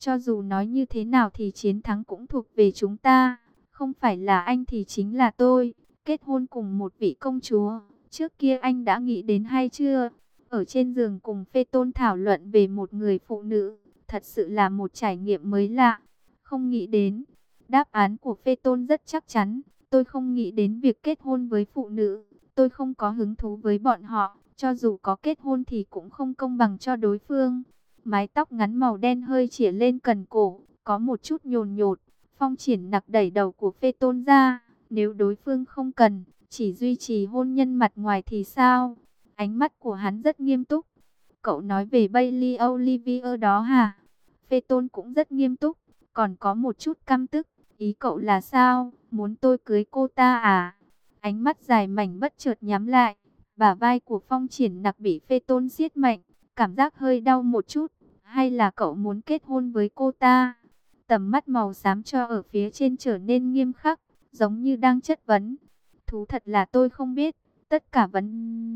Cho dù nói như thế nào thì chiến thắng cũng thuộc về chúng ta. Không phải là anh thì chính là tôi. Kết hôn cùng một vị công chúa. Trước kia anh đã nghĩ đến hay chưa? Ở trên giường cùng Phê Tôn thảo luận về một người phụ nữ. Thật sự là một trải nghiệm mới lạ. Không nghĩ đến. Đáp án của Phê Tôn rất chắc chắn. Tôi không nghĩ đến việc kết hôn với phụ nữ. Tôi không có hứng thú với bọn họ. Cho dù có kết hôn thì cũng không công bằng cho đối phương. Mái tóc ngắn màu đen hơi chĩa lên cần cổ, có một chút nhồn nhột. Phong Triển Nặc đẩy đầu của Phê Tôn ra. Nếu đối phương không cần, chỉ duy trì hôn nhân mặt ngoài thì sao? Ánh mắt của hắn rất nghiêm túc. Cậu nói về Bailey Olivier đó hả? Phê Tôn cũng rất nghiêm túc, còn có một chút căm tức. Ý cậu là sao? Muốn tôi cưới cô ta à? Ánh mắt dài mảnh bất chợt nhắm lại. Bả vai của Phong Triển Nặc bị Phê Tôn siết mạnh, cảm giác hơi đau một chút. Hay là cậu muốn kết hôn với cô ta? Tầm mắt màu xám cho ở phía trên trở nên nghiêm khắc, giống như đang chất vấn. Thú thật là tôi không biết. Tất cả vấn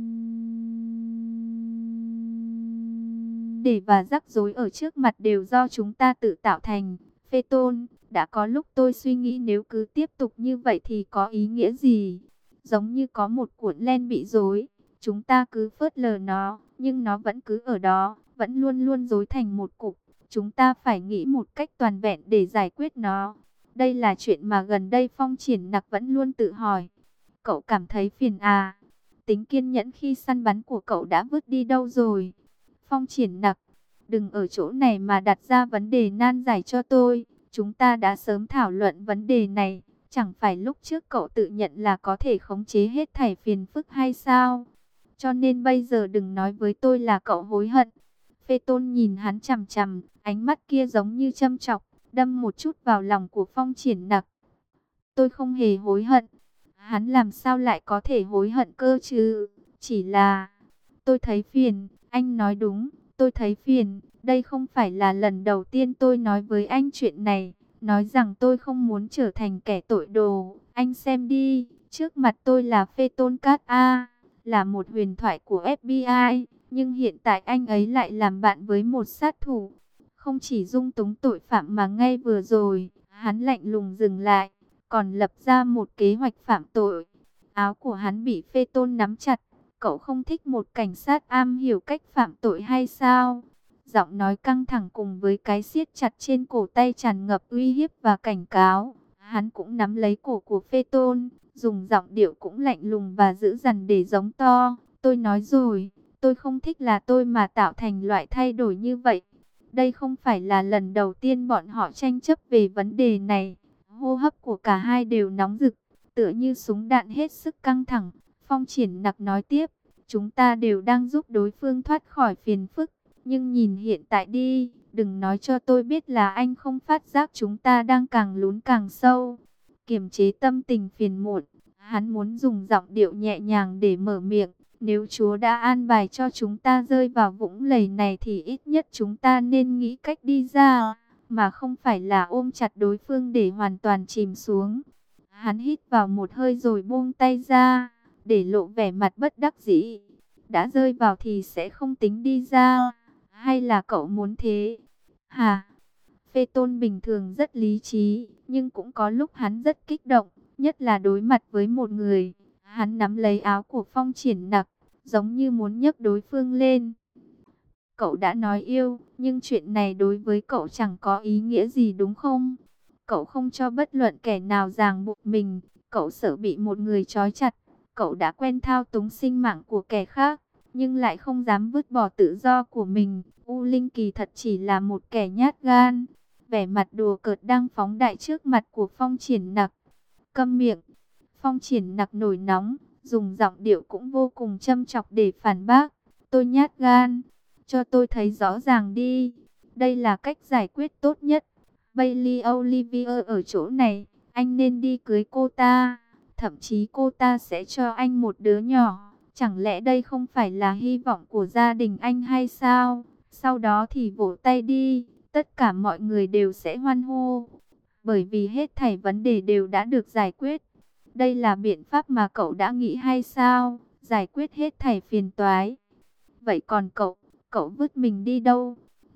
đề và rắc rối ở trước mặt đều do chúng ta tự tạo thành. Phê Tôn, đã có lúc tôi suy nghĩ nếu cứ tiếp tục như vậy thì có ý nghĩa gì? Giống như có một cuộn len bị rối, chúng ta cứ phớt lờ nó, nhưng nó vẫn cứ ở đó, vẫn luôn luôn rối thành một cục. Chúng ta phải nghĩ một cách toàn vẹn để giải quyết nó. Đây là chuyện mà gần đây Phong Triển Nặc vẫn luôn tự hỏi. Cậu cảm thấy phiền à? Tính kiên nhẫn khi săn bắn của cậu đã vứt đi đâu rồi? Phong Triển Nặc, đừng ở chỗ này mà đặt ra vấn đề nan giải cho tôi. Chúng ta đã sớm thảo luận vấn đề này. Chẳng phải lúc trước cậu tự nhận là có thể khống chế hết thảy phiền phức hay sao? Cho nên bây giờ đừng nói với tôi là cậu hối hận. Phê Tôn nhìn hắn chằm chằm, ánh mắt kia giống như châm chọc, đâm một chút vào lòng của Phong Triển Nặc. Tôi không hề hối hận. Hắn làm sao lại có thể hối hận cơ chứ? Chỉ là tôi thấy phiền. Anh nói đúng, tôi thấy phiền. Đây không phải là lần đầu tiên tôi nói với anh chuyện này. Nói rằng tôi không muốn trở thành kẻ tội đồ. Anh xem đi, trước mặt tôi là Phê Tôn Cát A, là một huyền thoại của FBI. Nhưng hiện tại anh ấy lại làm bạn với một sát thủ. Không chỉ dung túng tội phạm mà ngay vừa rồi, hắn lạnh lùng dừng lại, còn lập ra một kế hoạch phạm tội. Áo của hắn bị Phê Tôn nắm chặt. Cậu không thích một cảnh sát am hiểu cách phạm tội hay sao? Giọng nói căng thẳng cùng với cái siết chặt trên cổ tay tràn ngập uy hiếp và cảnh cáo. Hắn cũng nắm lấy cổ của Phê Tôn, dùng giọng điệu cũng lạnh lùng và dữ dằn để giống to. Tôi nói rồi, tôi không thích là tôi mà tạo thành loại thay đổi như vậy. Đây không phải là lần đầu tiên bọn họ tranh chấp về vấn đề này. Hô hấp của cả hai đều nóng rực, tựa như súng đạn hết sức căng thẳng. Phong Triển Nặc nói tiếp, chúng ta đều đang giúp đối phương thoát khỏi phiền phức. Nhưng nhìn hiện tại đi, đừng nói cho tôi biết là anh không phát giác chúng ta đang càng lún càng sâu. Kiềm chế tâm tình phiền muộn, hắn muốn dùng giọng điệu nhẹ nhàng để mở miệng. Nếu Chúa đã an bài cho chúng ta rơi vào vũng lầy này thì ít nhất chúng ta nên nghĩ cách đi ra, mà không phải là ôm chặt đối phương để hoàn toàn chìm xuống. Hắn hít vào một hơi rồi buông tay ra, để lộ vẻ mặt bất đắc dĩ. Đã rơi vào thì sẽ không tính đi ra, hay là cậu muốn thế? Hả? Phê Tôn bình thường rất lý trí, nhưng cũng có lúc hắn rất kích động, nhất là đối mặt với một người. Hắn nắm lấy áo của Phong Triển Nặc, giống như muốn nhấc đối phương lên. Cậu đã nói yêu, nhưng chuyện này đối với cậu chẳng có ý nghĩa gì đúng không? Cậu không cho bất luận kẻ nào ràng buộc mình, cậu sợ bị một người trói chặt. Cậu đã quen thao túng sinh mạng của kẻ khác, nhưng lại không dám vứt bỏ tự do của mình. U Linh kỳ thật chỉ là một kẻ nhát gan. Vẻ mặt đùa cợt đang phóng đại trước mặt của Phong Triển Nặc. Câm miệng. Phong Triển Nặc nổi nóng, dùng giọng điệu cũng vô cùng châm chọc để phản bác. Tôi nhát gan. Cho tôi thấy rõ ràng đi. Đây là cách giải quyết tốt nhất. Bailey Olivier ở chỗ này, anh nên đi cưới cô ta. Thậm chí cô ta sẽ cho anh một đứa nhỏ. Chẳng lẽ đây không phải là hy vọng của gia đình anh hay sao? Sau đó thì vỗ tay đi. Tất cả mọi người đều sẽ hoan hô. Bởi vì hết thảy vấn đề đều đã được giải quyết. Đây là biện pháp mà cậu đã nghĩ hay sao? Giải quyết hết thảy phiền toái. Vậy còn cậu vứt mình đi đâu?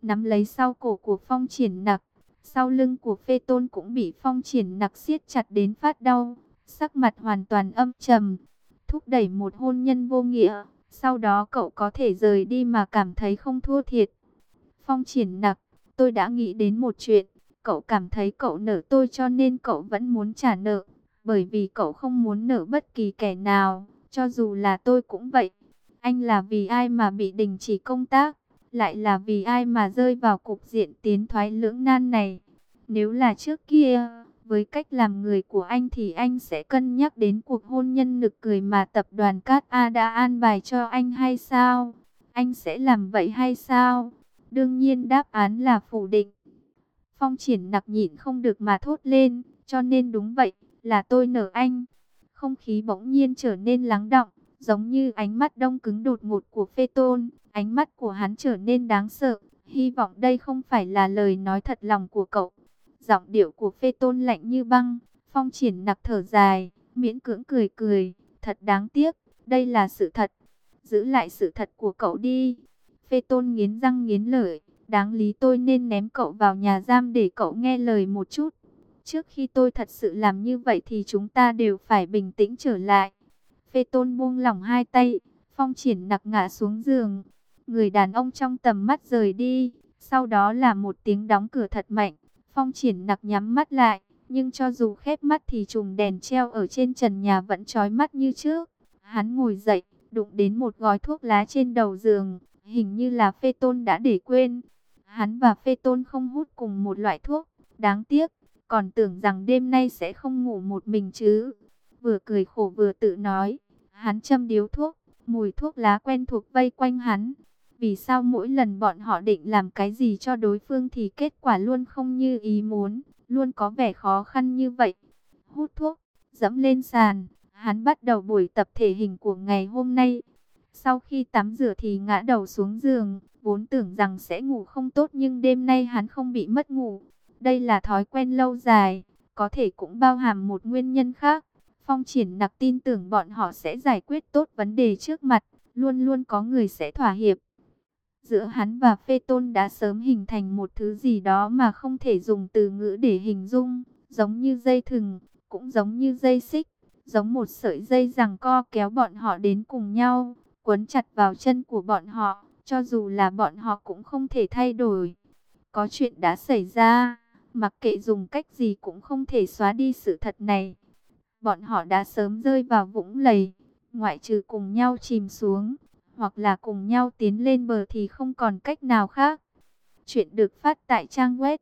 nắm lấy sau cổ của Phong Triển Nặc. Sau lưng của Phê Tôn cũng bị Phong Triển Nặc siết chặt đến phát đau, sắc mặt hoàn toàn âm trầm. Thúc đẩy một hôn nhân vô nghĩa, sau đó cậu có thể rời đi mà cảm thấy không thua thiệt. Phong Triển Nặc, tôi đã nghĩ đến một chuyện, cậu cảm thấy cậu nợ tôi cho nên cậu vẫn muốn trả nợ, bởi vì cậu không muốn nợ bất kỳ kẻ nào, cho dù là tôi cũng vậy. Anh là vì ai mà bị đình chỉ công tác, lại là vì ai mà rơi vào cục diện tiến thoái lưỡng nan này. Nếu là trước kia, với cách làm người của anh thì anh sẽ cân nhắc đến cuộc hôn nhân nực cười mà tập đoàn Cát A đã an bài cho anh hay sao? Anh sẽ làm vậy hay sao? Đương nhiên đáp án là phủ định. Phong Triển Nặc nhịn không được mà thốt lên, cho nên đúng vậy, là tôi nợ anh. Không khí bỗng nhiên trở nên lắng đọng, giống như ánh mắt đông cứng đột ngột của Phê Tôn. Ánh mắt của hắn trở nên đáng sợ, hy vọng đây không phải là lời nói thật lòng của cậu. Giọng điệu của Phê Tôn lạnh như băng. Phong Triển Nặc thở dài, miễn cưỡng cười cười, thật đáng tiếc, đây là sự thật. Giữ lại sự thật của cậu đi. Phê Tôn nghiến răng nghiến lợi, đáng lý tôi nên ném cậu vào nhà giam để cậu nghe lời một chút. Trước khi tôi thật sự làm như vậy thì chúng ta đều phải bình tĩnh trở lại. Phê Tôn buông lỏng hai tay, Phong Triển Nặc ngã xuống giường. Người đàn ông trong tầm mắt rời đi, sau đó là một tiếng đóng cửa thật mạnh. Phong Triển Nặc nhắm mắt lại, nhưng cho dù khép mắt thì chùm đèn treo ở trên trần nhà vẫn chói mắt như trước. Hắn ngồi dậy, đụng đến một gói thuốc lá trên đầu giường, hình như là Phê Tôn đã để quên. Hắn và Phê Tôn không hút cùng một loại thuốc, đáng tiếc, còn tưởng rằng đêm nay sẽ không ngủ một mình chứ. Vừa cười khổ vừa tự nói, hắn châm điếu thuốc, mùi thuốc lá quen thuộc vây quanh hắn. Vì sao mỗi lần bọn họ định làm cái gì cho đối phương thì kết quả luôn không như ý muốn, luôn có vẻ khó khăn như vậy. Hút thuốc, dẫm lên sàn, hắn bắt đầu buổi tập thể hình của ngày hôm nay. Sau khi tắm rửa thì ngã đầu xuống giường, vốn tưởng rằng sẽ ngủ không tốt nhưng đêm nay hắn không bị mất ngủ. Đây là thói quen lâu dài, có thể cũng bao hàm một nguyên nhân khác. Phong Triển Nặc tin tưởng bọn họ sẽ giải quyết tốt vấn đề trước mặt, luôn luôn có người sẽ thỏa hiệp. Giữa hắn và Phê Tôn đã sớm hình thành một thứ gì đó mà không thể dùng từ ngữ để hình dung, giống như dây thừng, cũng giống như dây xích, giống một sợi dây giằng co kéo bọn họ đến cùng nhau, quấn chặt vào chân của bọn họ, cho dù là bọn họ cũng không thể thay đổi. Có chuyện đã xảy ra, mặc kệ dùng cách gì cũng không thể xóa đi sự thật này. Bọn họ đã sớm rơi vào vũng lầy, ngoại trừ cùng nhau chìm xuống, hoặc là cùng nhau tiến lên bờ thì không còn cách nào khác. Chuyện được phát tại trang web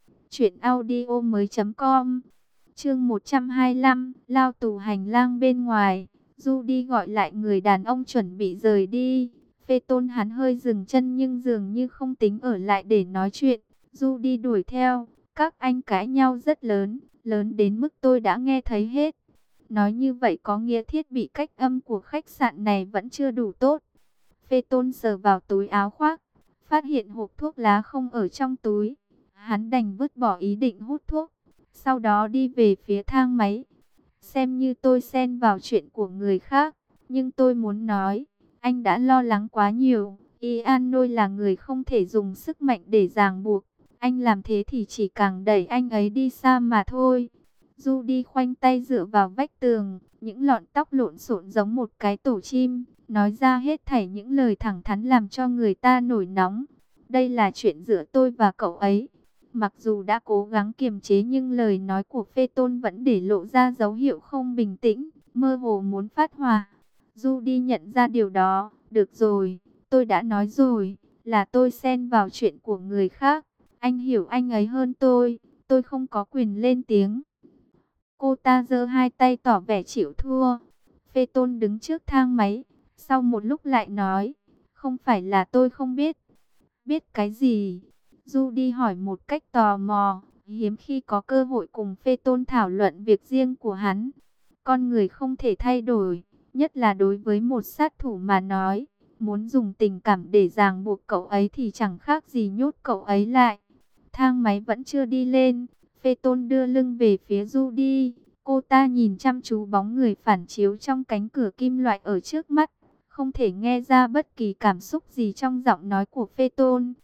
truyệnaudiomoi.com. Chương 125, lao tù hành lang bên ngoài. Judy gọi lại người đàn ông chuẩn bị rời đi. Phê Tôn hắn hơi dừng chân nhưng dường như không tính ở lại để nói chuyện. Judy đuổi theo, các anh cãi nhau rất lớn, lớn đến mức tôi đã nghe thấy hết. Nói như vậy có nghĩa thiết bị cách âm của khách sạn này vẫn chưa đủ tốt. Phê Tôn sờ vào túi áo khoác, phát hiện hộp thuốc lá không ở trong túi. Hắn đành vứt bỏ ý định hút thuốc, sau đó đi về phía thang máy. Xem như tôi xen vào chuyện của người khác, nhưng tôi muốn nói, anh đã lo lắng quá nhiều. Ian Nôi là người không thể dùng sức mạnh để ràng buộc. Anh làm thế thì chỉ càng đẩy anh ấy đi xa mà thôi. Judy khoanh tay dựa vào vách tường, những lọn tóc lộn xộn giống một cái tổ chim, nói ra hết thảy những lời thẳng thắn làm cho người ta nổi nóng. Đây là chuyện giữa tôi và cậu ấy. Mặc dù đã cố gắng kiềm chế nhưng lời nói của Phê Tôn vẫn để lộ ra dấu hiệu không bình tĩnh, mơ hồ muốn phát hỏa. Judy nhận ra điều đó. Được rồi, tôi đã nói rồi, là tôi xen vào chuyện của người khác. Anh hiểu anh ấy hơn tôi không có quyền lên tiếng. Cô ta giơ hai tay tỏ vẻ chịu thua. Phê Tôn đứng trước thang máy, sau một lúc lại nói, không phải là tôi không biết. Biết cái gì? Judy hỏi một cách tò mò, hiếm khi có cơ hội cùng Phê Tôn thảo luận việc riêng của hắn. Con người không thể thay đổi, nhất là đối với một sát thủ mà nói. Muốn dùng tình cảm để ràng buộc cậu ấy thì chẳng khác gì nhốt cậu ấy lại. Thang máy vẫn chưa đi lên. Phê Tôn đưa lưng về phía Judy. Cô ta nhìn chăm chú bóng người phản chiếu trong cánh cửa kim loại ở trước mắt. Không thể nghe ra bất kỳ cảm xúc gì trong giọng nói của Phê Tôn.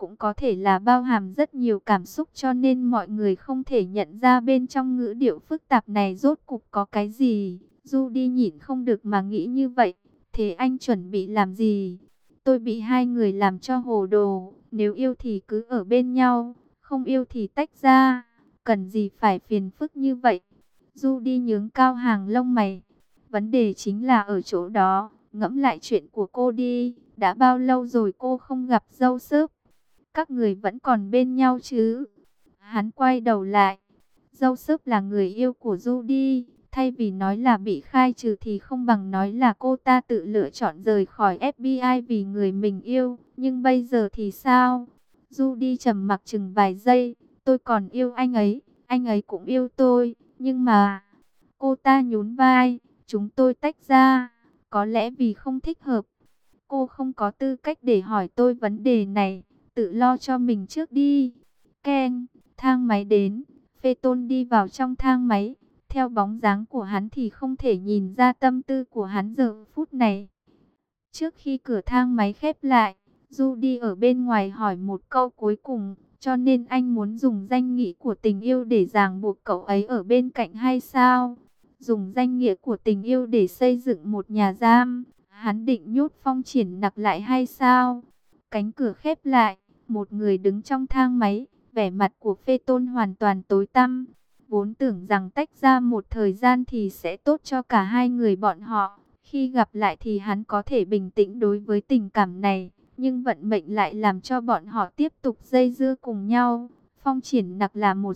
cũng có thể là bao hàm rất nhiều cảm xúc, cho nên mọi người không thể nhận ra bên trong ngữ điệu phức tạp này rốt cục có cái gì. Judy nhịn không được mà nghĩ như vậy. Thế anh chuẩn bị làm gì? Tôi bị hai người làm cho hồ đồ. Nếu yêu thì cứ ở bên nhau, không yêu thì tách ra. Cần gì phải phiền phức như vậy? Judy nhướng cao hàng lông mày. Vấn đề chính là ở chỗ đó. Ngẫm lại chuyện của cô đi. Đã bao lâu rồi cô không gặp Joseph? Các người vẫn còn bên nhau chứ? Hắn quay đầu lại. Joseph là người yêu của Judy. Thay vì nói là bị khai trừ thì không bằng nói là cô ta tự lựa chọn rời khỏi FBI vì người mình yêu. Nhưng bây giờ thì sao? Judy trầm mặc chừng vài giây. Tôi còn yêu anh ấy cũng yêu tôi. Nhưng mà... Cô ta nhún vai. Chúng tôi tách ra. Có lẽ vì không thích hợp. Cô không có tư cách để hỏi tôi vấn đề này. Tự lo cho mình trước đi. Keng, thang máy đến. Phaeton đi vào trong thang máy. Theo bóng dáng của hắn thì không thể nhìn ra tâm tư của hắn giờ phút này. Trước khi cửa thang máy khép lại, Judy ở bên ngoài hỏi một câu cuối cùng. Cho nên anh muốn dùng danh nghĩa của tình yêu để ràng buộc cậu ấy ở bên cạnh hay sao? Dùng danh nghĩa của tình yêu để xây dựng một nhà giam. Hắn định nhốt Phong Triển Nặc lại hay sao? Cánh cửa khép lại, một người đứng trong thang máy, vẻ mặt của Phaeton hoàn toàn tối tăm. Vốn tưởng rằng tách ra một thời gian thì sẽ tốt cho cả hai người bọn họ. Khi gặp lại thì hắn có thể bình tĩnh đối với tình cảm này. Nhưng vận mệnh lại làm cho bọn họ tiếp tục dây dưa cùng nhau. Phong Triển Nặc là một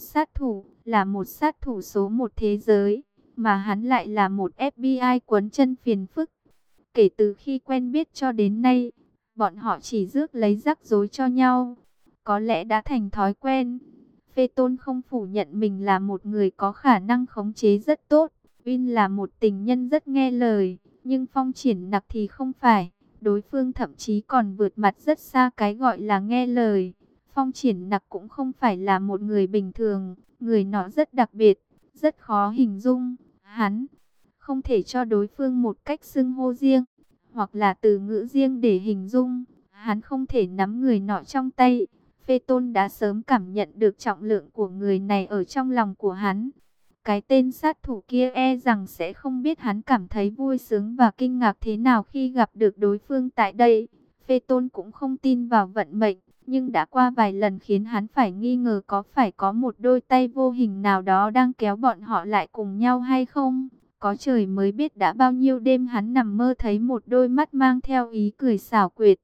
sát thủ số một thế giới. Mà hắn lại là một FBI quấn chân phiền phức. Kể từ khi quen biết cho đến nay, bọn họ chỉ rước lấy rắc rối cho nhau. Có lẽ đã thành thói quen. Phaeton không phủ nhận mình là một người có khả năng khống chế rất tốt. Vin là một tình nhân rất nghe lời. Nhưng Phong Triển Nặc thì không phải. Đối phương thậm chí còn vượt mặt rất xa cái gọi là nghe lời. Phong Triển Nặc cũng không phải là một người bình thường. Người nọ rất đặc biệt, rất khó hình dung. Hắn không thể cho đối phương một cách xưng hô riêng, hoặc là từ ngữ riêng để hình dung. Hắn không thể nắm người nọ trong tay. Phaeton đã sớm cảm nhận được trọng lượng của người này ở trong lòng của hắn. Cái tên sát thủ kia e rằng sẽ không biết hắn cảm thấy vui sướng và kinh ngạc thế nào khi gặp được đối phương tại đây. Phaeton cũng không tin vào vận mệnh, nhưng đã qua vài lần khiến hắn phải nghi ngờ có phải có một đôi tay vô hình nào đó đang kéo bọn họ lại cùng nhau hay không. Có trời mới biết đã bao nhiêu đêm hắn nằm mơ thấy một đôi mắt mang theo ý cười xảo quyệt.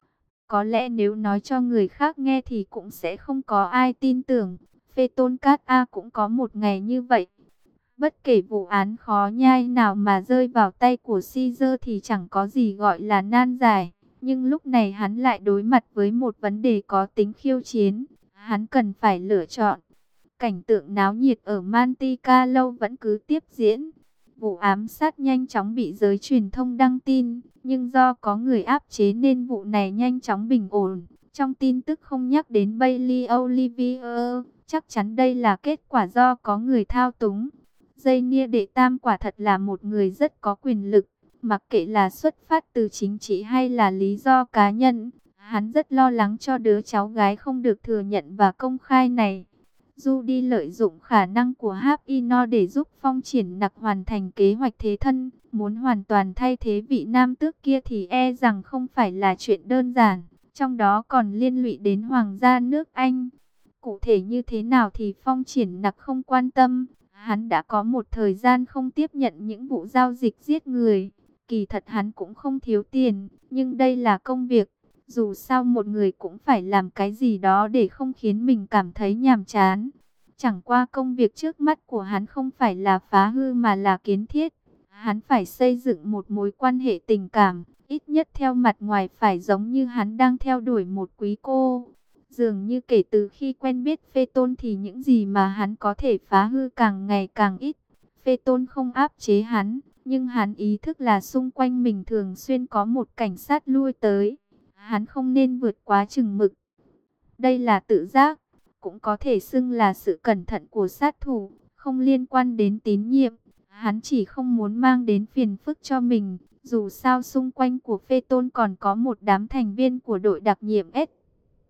Có lẽ nếu nói cho người khác nghe thì cũng sẽ không có ai tin tưởng. Phaeton Cát A cũng có một ngày như vậy. Bất kể vụ án khó nhai nào mà rơi vào tay của Caesar thì chẳng có gì gọi là nan giải. Nhưng lúc này hắn lại đối mặt với một vấn đề có tính khiêu chiến. Hắn cần phải lựa chọn. Cảnh tượng náo nhiệt ở Monte Carlo vẫn cứ tiếp diễn. Vụ ám sát nhanh chóng bị giới truyền thông đăng tin, nhưng do có người áp chế nên vụ này nhanh chóng bình ổn. Trong tin tức không nhắc đến Bailey Olivier, chắc chắn đây là kết quả do có người thao túng. Daniel đệ tam quả thật là một người rất có quyền lực, mặc kệ là xuất phát từ chính trị hay là lý do cá nhân. Hắn rất lo lắng cho đứa cháu gái không được thừa nhận và công khai này. Judy lợi dụng khả năng của Hapino để giúp Phong Triển Nặc hoàn thành kế hoạch thế thân. Muốn hoàn toàn thay thế vị nam tước kia thì e rằng không phải là chuyện đơn giản. Trong đó còn liên lụy đến hoàng gia nước Anh. Cụ thể như thế nào thì Phong Triển Nặc không quan tâm. Hắn đã có một thời gian không tiếp nhận những vụ giao dịch giết người. Kỳ thật hắn cũng không thiếu tiền, nhưng đây là công việc. Dù sao một người cũng phải làm cái gì đó để không khiến mình cảm thấy nhàm chán. Chẳng qua công việc trước mắt của hắn không phải là phá hư mà là kiến thiết. Hắn phải xây dựng một mối quan hệ tình cảm, ít nhất theo mặt ngoài phải giống như hắn đang theo đuổi một quý cô. Dường như kể từ khi quen biết Phaeton thì những gì mà hắn có thể phá hư càng ngày càng ít. Phaeton không áp chế hắn, nhưng hắn ý thức là xung quanh mình thường xuyên có một cảnh sát lui tới. Hắn không nên vượt quá chừng mực. Đây là tự giác, cũng có thể xưng là sự cẩn thận của sát thủ, không liên quan đến tín nhiệm. Hắn chỉ không muốn mang đến phiền phức cho mình. Dù sao xung quanh của Phaeton còn có một đám thành viên của đội đặc nhiệm S.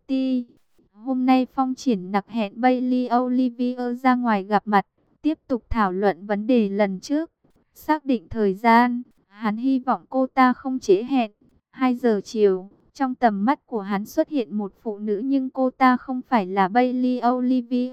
City. Hôm nay Phong Triển Nặc hẹn Bailey Olivier ra ngoài gặp mặt, tiếp tục thảo luận vấn đề lần trước. Xác định thời gian, hắn hy vọng cô ta không trễ hẹn. 2 giờ chiều, trong tầm mắt của hắn xuất hiện một phụ nữ nhưng cô ta không phải là Bailey Olivier.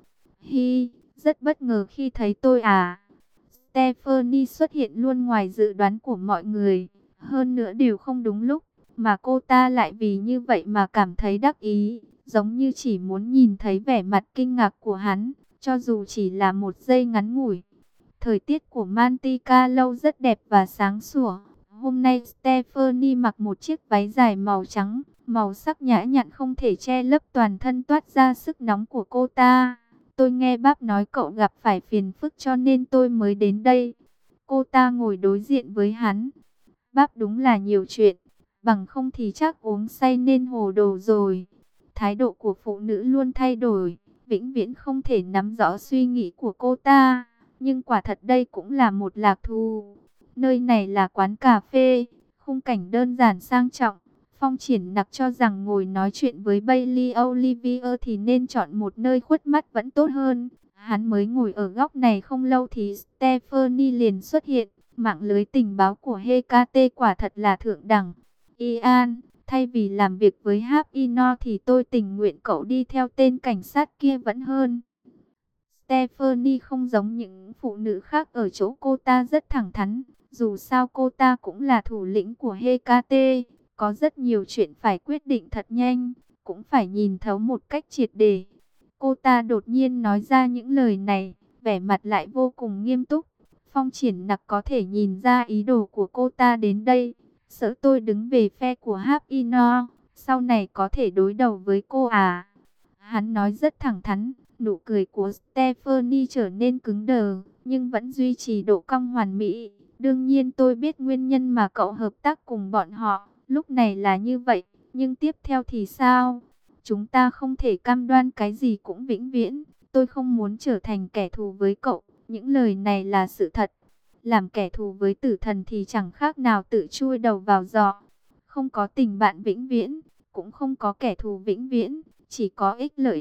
Hi, rất bất ngờ khi thấy tôi à. Stephanie xuất hiện luôn ngoài dự đoán của mọi người, hơn nữa đều không đúng lúc, mà cô ta lại vì như vậy mà cảm thấy đắc ý, giống như chỉ muốn nhìn thấy vẻ mặt kinh ngạc của hắn, cho dù chỉ là một giây ngắn ngủi. Thời tiết của Monte Carlo rất đẹp và sáng sủa. Hôm nay Stephanie mặc một chiếc váy dài màu trắng, màu sắc nhã nhặn không thể che lấp toàn thân toát ra sức nóng của cô ta. Tôi nghe bác nói cậu gặp phải phiền phức cho nên tôi mới đến đây. Cô ta ngồi đối diện với hắn. Bác đúng là nhiều chuyện, bằng không thì chắc uống say nên hồ đồ rồi. Thái độ của phụ nữ luôn thay đổi, vĩnh viễn không thể nắm rõ suy nghĩ của cô ta. Nhưng quả thật đây cũng là một lạc thú. Nơi này là quán cà phê, khung cảnh đơn giản sang trọng. Phong Triển Nặc cho rằng ngồi nói chuyện với Bailey Olivier thì nên chọn một nơi khuất mắt vẫn tốt hơn. Hắn mới ngồi ở góc này không lâu thì Stephanie liền xuất hiện. Mạng lưới tình báo của HKT quả thật là thượng đẳng. Ian, thay vì làm việc với Hapino thì tôi tình nguyện cậu đi theo tên cảnh sát kia vẫn hơn. Stephanie không giống những phụ nữ khác ở chỗ cô ta rất thẳng thắn. Dù sao cô ta cũng là thủ lĩnh của HKT. Có rất nhiều chuyện phải quyết định thật nhanh, cũng phải nhìn thấu một cách triệt để. Cô ta đột nhiên nói ra những lời này, vẻ mặt lại vô cùng nghiêm túc. Phong Triển Nặc có thể nhìn ra ý đồ của cô ta đến đây. Sợ tôi đứng về phe của Hapino, sau này có thể đối đầu với cô à? Hắn nói rất thẳng thắn, nụ cười của Stephanie trở nên cứng đờ, nhưng vẫn duy trì độ cong hoàn mỹ. Đương nhiên tôi biết nguyên nhân mà cậu hợp tác cùng bọn họ, lúc này là như vậy, nhưng tiếp theo thì sao? Chúng ta không thể cam đoan cái gì cũng vĩnh viễn, tôi không muốn trở thành kẻ thù với cậu, những lời này là sự thật. Làm kẻ thù với tử thần thì chẳng khác nào tự chui đầu vào giỏ. Không có tình bạn vĩnh viễn, cũng không có kẻ thù vĩnh viễn, chỉ có ích lợi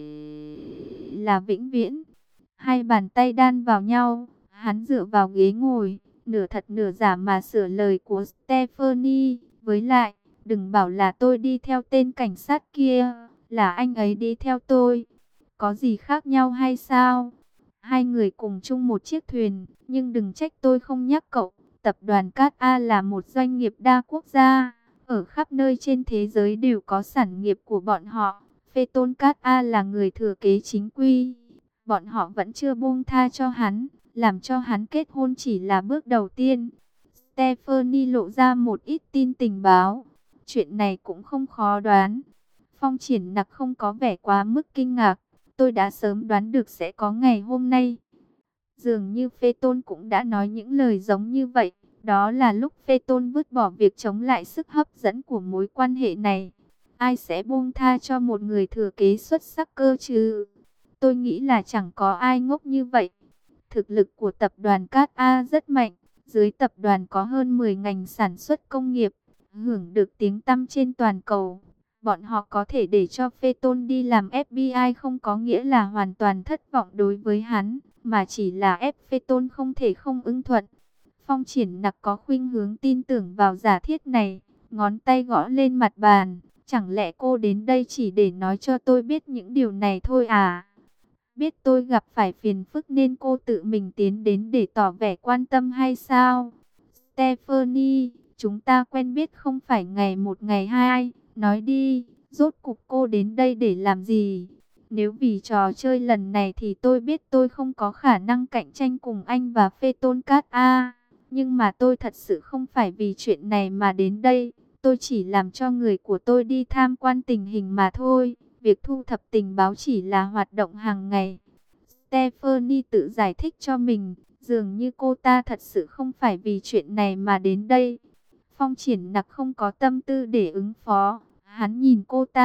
là vĩnh viễn. Hai bàn tay đan vào nhau, hắn dựa vào ghế ngồi, nửa thật nửa giả mà sửa lời của Stephanie. Với lại, đừng bảo là tôi đi theo tên cảnh sát kia, là anh ấy đi theo tôi. Có gì khác nhau hay sao? Hai người cùng chung một chiếc thuyền, nhưng đừng trách tôi không nhắc cậu. Tập đoàn Cát A là một doanh nghiệp đa quốc gia, ở khắp nơi trên thế giới đều có sản nghiệp của bọn họ. Phê Tôn Cát A là người thừa kế chính quy. Bọn họ vẫn chưa buông tha cho hắn, làm cho hắn kết hôn chỉ là bước đầu tiên. Stephanie lộ ra một ít tin tình báo. Chuyện này cũng không khó đoán. Phong Triển Nặc không có vẻ quá mức kinh ngạc. Tôi đã sớm đoán được sẽ có ngày hôm nay. Dường như Phê Tôn cũng đã nói những lời giống như vậy. Đó là lúc Phê Tôn vứt bỏ việc chống lại sức hấp dẫn của mối quan hệ này. Ai sẽ buông tha cho một người thừa kế xuất sắc cơ chứ? Tôi nghĩ là chẳng có ai ngốc như vậy. Thực lực của tập đoàn Cát A rất mạnh. Dưới tập đoàn có hơn 10 ngành sản xuất công nghiệp, hưởng được tiếng tăm trên toàn cầu. Bọn họ có thể để cho Phê Tôn đi làm FBI không có nghĩa là hoàn toàn thất vọng đối với hắn, mà chỉ là ép Phê Tôn không thể không ưng thuận. Phong Triển Nặc có khuynh hướng tin tưởng vào giả thiết này, ngón tay gõ lên mặt bàn. Chẳng lẽ cô đến đây chỉ để nói cho tôi biết những điều này thôi à? Biết tôi gặp phải phiền phức nên cô tự mình tiến đến để tỏ vẻ quan tâm hay sao? Stephanie, chúng ta quen biết không phải ngày một ngày hai. Nói đi, rốt cục cô đến đây để làm gì? Nếu vì trò chơi lần này thì tôi biết tôi không có khả năng cạnh tranh cùng anh và Phê Tôn Cát A. Nhưng mà tôi thật sự không phải vì chuyện này mà đến đây. Tôi chỉ làm cho người của tôi đi tham quan tình hình mà thôi. Việc thu thập tình báo chỉ là hoạt động hàng ngày. Stephanie tự giải thích cho mình. Dường như cô ta thật sự không phải vì chuyện này mà đến đây. Phong Triển Nặc không có tâm tư để ứng phó. Hắn nhìn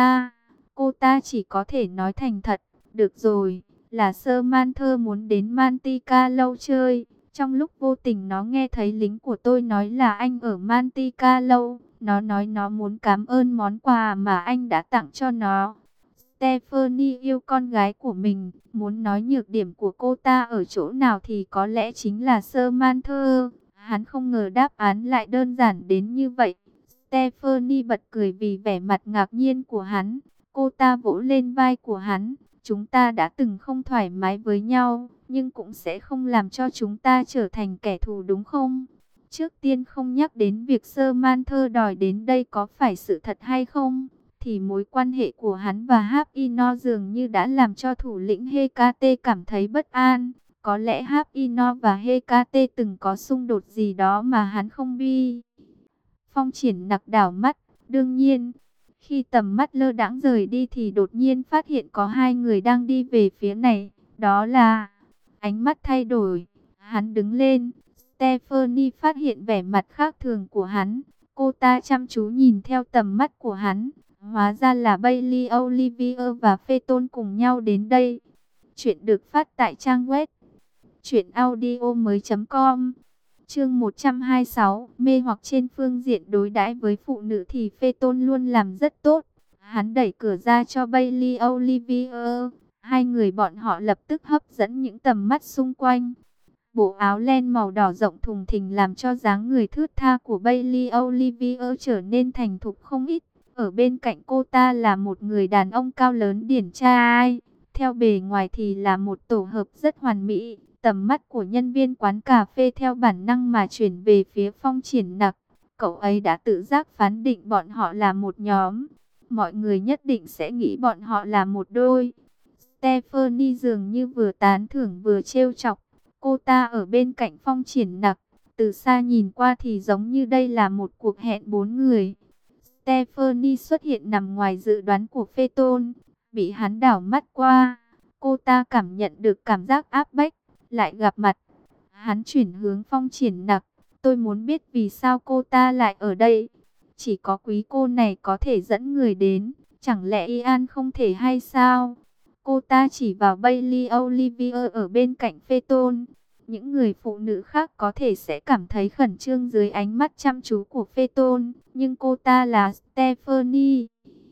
cô ta chỉ có thể nói thành thật. Được rồi, là Sơ Man Thơ muốn đến Mantica lâu chơi. Trong lúc vô tình nó nghe thấy lính của tôi nói là anh ở Mantica lâu. Nó nói nó muốn cảm ơn món quà mà anh đã tặng cho nó. Stephanie yêu con gái của mình, muốn nói nhược điểm của cô ta ở chỗ nào thì có lẽ chính là Samantha. Hắn không ngờ đáp án lại đơn giản đến như vậy. Stephanie bật cười vì vẻ mặt ngạc nhiên của hắn. Cô ta vỗ lên vai của hắn. Chúng ta đã từng không thoải mái với nhau, nhưng cũng sẽ không làm cho chúng ta trở thành kẻ thù đúng không? Trước tiên không nhắc đến việc Samantha đòi đến đây có phải sự thật hay không, thì mối quan hệ của hắn và Hap Ino dường như đã làm cho thủ lĩnh Hecate cảm thấy bất an. Có lẽ Hap Ino và Hecate từng có xung đột gì đó mà hắn không biết. Phong Triển Nặc đảo mắt, đương nhiên, khi tầm mắt lơ đãng rời đi thì đột nhiên phát hiện có hai người đang đi về phía này, đó là... Ánh mắt thay đổi, hắn đứng lên, Stephanie phát hiện vẻ mặt khác thường của hắn, cô ta chăm chú nhìn theo tầm mắt của hắn, hóa ra là Bailey Olivier và Phaeton cùng nhau đến đây. Chuyện được phát tại trang web truyệnaudiomoi.com. Chương 126, mê hoặc trên phương diện đối đãi với phụ nữ thì Phaeton luôn làm rất tốt. Hắn đẩy cửa ra cho Bailey Olivier. Hai người bọn họ lập tức hấp dẫn những tầm mắt xung quanh. Bộ áo len màu đỏ rộng thùng thình làm cho dáng người thướt tha của Bailey Olivier trở nên thành thục không ít. Ở bên cạnh cô ta là một người đàn ông cao lớn điển trai. Theo bề ngoài thì là một tổ hợp rất hoàn mỹ. Tầm mắt của nhân viên quán cà phê theo bản năng mà chuyển về phía Phong Triển Nặc. Cậu ấy đã tự giác phán định bọn họ là một nhóm. Mọi người nhất định sẽ nghĩ bọn họ là một đôi. Stephanie dường như vừa tán thưởng vừa trêu chọc. Cô ta ở bên cạnh Phong Triển Nặc. Từ xa nhìn qua thì giống như đây là một cuộc hẹn bốn người. Stephanie xuất hiện nằm ngoài dự đoán của Phaeton. Bị hắn đảo mắt qua, cô ta cảm nhận được cảm giác áp bách. Lại gặp mặt, hắn chuyển hướng Phong Triển Nặc. Tôi muốn biết vì sao cô ta lại ở đây. Chỉ có quý cô này có thể dẫn người đến. Chẳng lẽ Ian không thể hay sao? Cô ta chỉ vào Bailey Olivier ở bên cạnh Phaeton. Những người phụ nữ khác có thể sẽ cảm thấy khẩn trương dưới ánh mắt chăm chú của Phaeton. Nhưng cô ta là Stephanie.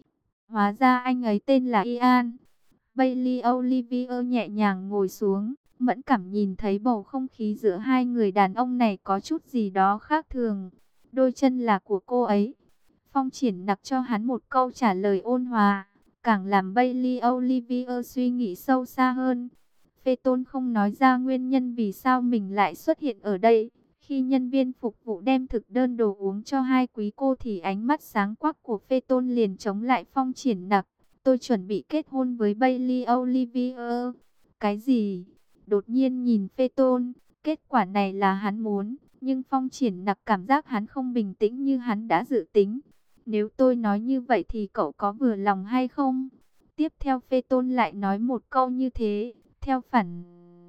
Hóa ra anh ấy tên là Ian. Bailey Olivier nhẹ nhàng ngồi xuống. Mẫn cảm nhìn thấy bầu không khí giữa hai người đàn ông này có chút gì đó khác thường. Đôi chân là của cô ấy. Phong Triển Nặc cho hắn một câu trả lời ôn hòa, càng làm Bailey Olivier suy nghĩ sâu xa hơn. Phaeton không nói ra nguyên nhân vì sao mình lại xuất hiện ở đây. Khi nhân viên phục vụ đem thực đơn đồ uống cho hai quý cô thì ánh mắt sáng quắc của Phaeton liền chống lại Phong Triển Nặc. Tôi chuẩn bị kết hôn với Bailey Olivier. Cái gì? Đột nhiên nhìn Phaeton, kết quả này là hắn muốn, nhưng Phong Triển Nặc cảm giác hắn không bình tĩnh như hắn đã dự tính. Nếu tôi nói như vậy thì cậu có vừa lòng hay không? Tiếp theo Phaeton lại nói một câu như thế, theo phản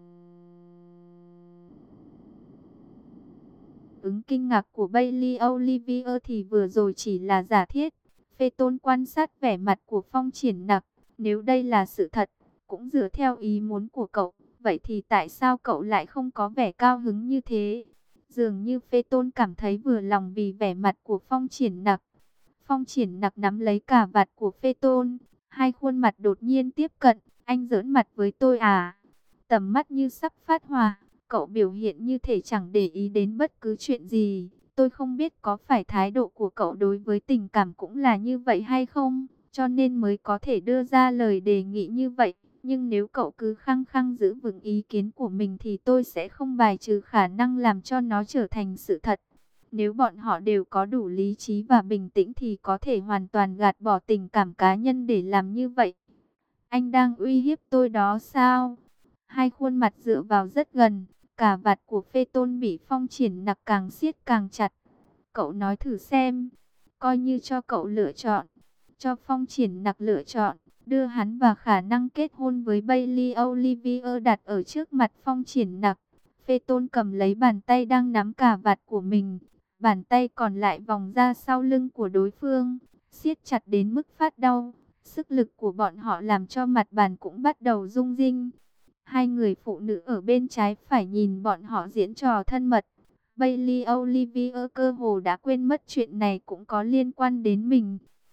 ứng kinh ngạc của Bailey Olivier thì vừa rồi chỉ là giả thiết. Phaeton quan sát vẻ mặt của Phong Triển Nặc, nếu đây là sự thật, cũng dựa theo ý muốn của cậu. Vậy thì tại sao cậu lại không có vẻ cao hứng như thế? Dường như Phaeton cảm thấy vừa lòng vì vẻ mặt của Phong Triển Nặc. Phong Triển Nặc nắm lấy cà vạt của Phaeton, hai khuôn mặt đột nhiên tiếp cận. Anh giỡn mặt với tôi à? Tầm mắt như sắp phát hỏa, cậu biểu hiện như thể chẳng để ý đến bất cứ chuyện gì. Tôi không biết có phải thái độ của cậu đối với tình cảm cũng là như vậy hay không, cho nên mới có thể đưa ra lời đề nghị như vậy. Nhưng nếu cậu cứ khăng khăng giữ vững ý kiến của mình thì tôi sẽ không bài trừ khả năng làm cho nó trở thành sự thật. Nếu bọn họ đều có đủ lý trí và bình tĩnh thì có thể hoàn toàn gạt bỏ tình cảm cá nhân để làm như vậy. Anh đang uy hiếp tôi đó sao? Hai khuôn mặt dựa vào rất gần, cà vạt của Phaeton bị Phong Triển Nặc càng siết càng chặt. Cậu nói thử xem, coi như cho cậu lựa chọn, cho Phong Triển Nặc lựa chọn. Đưa hắn và khả năng kết hôn với Bailey Olivier đặt ở trước mặt Phong Triển Nặc. Phaeton cầm lấy bàn tay đang nắm cà vạt của mình. Bàn tay còn lại vòng ra sau lưng của đối phương, siết chặt đến mức phát đau. Sức lực của bọn họ làm cho mặt bàn cũng bắt đầu rung rinh. Hai người phụ nữ ở bên trái phải nhìn bọn họ diễn trò thân mật. Bailey Olivier cơ hồ đã quên mất chuyện này cũng có liên quan đến mình.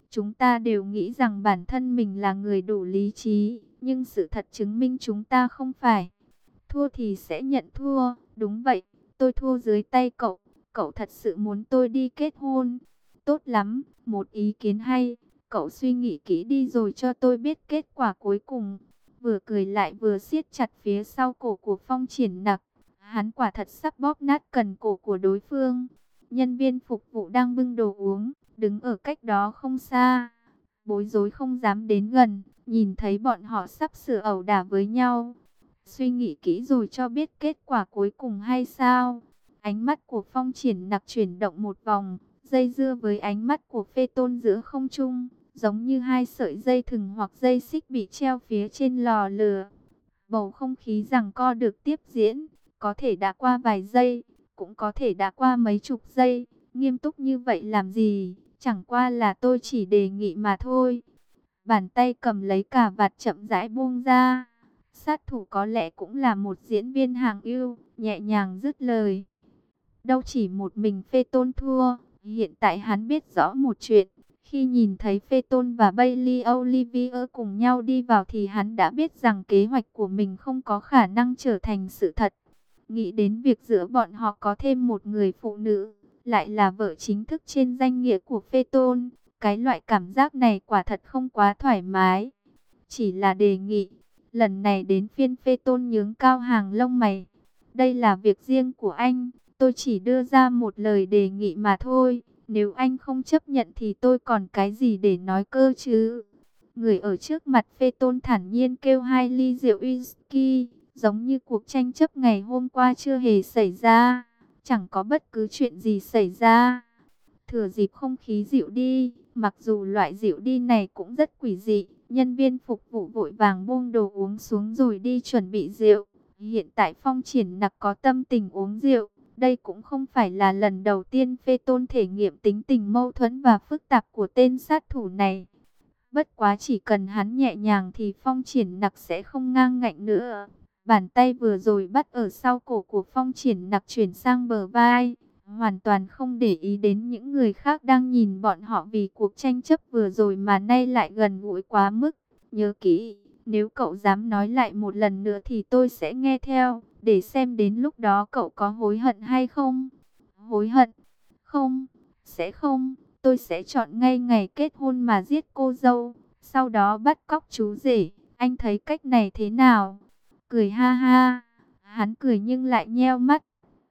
Chúng ta đều nghĩ rằng bản thân mình là người đủ lý trí, nhưng sự thật chứng minh chúng ta không phải. Thua thì sẽ nhận thua, đúng vậy, tôi thua dưới tay cậu, cậu thật sự muốn tôi đi kết hôn. Tốt lắm, một ý kiến hay, cậu suy nghĩ kỹ đi rồi cho tôi biết kết quả cuối cùng. Vừa cười lại vừa siết chặt phía sau cổ của Phong Triển Nặc, hắn quả thật sắp bóp nát cần cổ của đối phương. Nhân viên phục vụ đang bưng đồ uống, đứng ở cách đó không xa, bối rối không dám đến gần, nhìn thấy bọn họ sắp sửa ẩu đả với nhau. Suy nghĩ kỹ rồi cho biết kết quả cuối cùng hay sao? Ánh mắt của Phong Triển Nặc chuyển động một vòng, dây dưa với ánh mắt của Phê Tôn giữa không trung, giống như hai sợi dây thừng hoặc dây xích bị treo phía trên lò lửa. Bầu không khí giằng co được tiếp diễn, có thể đã qua vài giây, cũng có thể đã qua mấy chục giây. Nghiêm túc như vậy làm gì? Chẳng qua là tôi chỉ đề nghị mà thôi. Bàn tay cầm lấy cà vạt chậm rãi buông ra. Sát thủ có lẽ cũng là một diễn viên hàng ưu, nhẹ nhàng dứt lời. Đâu chỉ một mình Phê Tôn thua, hiện tại hắn biết rõ một chuyện. Khi nhìn thấy Phê Tôn và Bailey Olivier cùng nhau đi vào thì hắn đã biết rằng kế hoạch của mình không có khả năng trở thành sự thật. Nghĩ đến việc giữa bọn họ có thêm một người phụ nữ, lại là vợ chính thức trên danh nghĩa của Phê Tôn. Cái loại cảm giác này quả thật không quá thoải mái. Chỉ là đề nghị, lần này đến phiên Phê Tôn nhướng cao hàng lông mày. Đây là việc riêng của anh, tôi chỉ đưa ra một lời đề nghị mà thôi. Nếu anh không chấp nhận thì tôi còn cái gì để nói cơ chứ? Người ở trước mặt Phê Tôn thản nhiên kêu 2 ly rượu whisky, giống như cuộc tranh chấp ngày hôm qua chưa hề xảy ra. Chẳng có bất cứ chuyện gì xảy ra. Thừa dịp không khí dịu đi, mặc dù loại dịu đi này cũng rất quỷ dị, nhân viên phục vụ vội vàng buông đồ uống xuống rồi đi chuẩn bị rượu. Hiện tại Phong Triển Nặc có tâm tình uống rượu, đây cũng không phải là lần đầu tiên Phê Tôn thể nghiệm tính tình mâu thuẫn và phức tạp của tên sát thủ này. Bất quá chỉ cần hắn nhẹ nhàng thì Phong Triển Nặc sẽ không ngang ngạnh nữa. Bàn tay vừa rồi bắt ở sau cổ của Phong Triển Nặc chuyển sang bờ vai, hoàn toàn không để ý đến những người khác đang nhìn bọn họ vì cuộc tranh chấp vừa rồi mà nay lại gần gũi quá mức. Nhớ kỹ, nếu cậu dám nói lại một lần nữa thì tôi sẽ nghe theo, để xem đến lúc đó cậu có hối hận hay không. Hối hận? Không, sẽ không. Tôi sẽ chọn ngay ngày kết hôn mà giết cô dâu, sau đó bắt cóc chú rể. Anh thấy cách này thế nào? Cười ha ha. Hắn cười nhưng lại nheo mắt.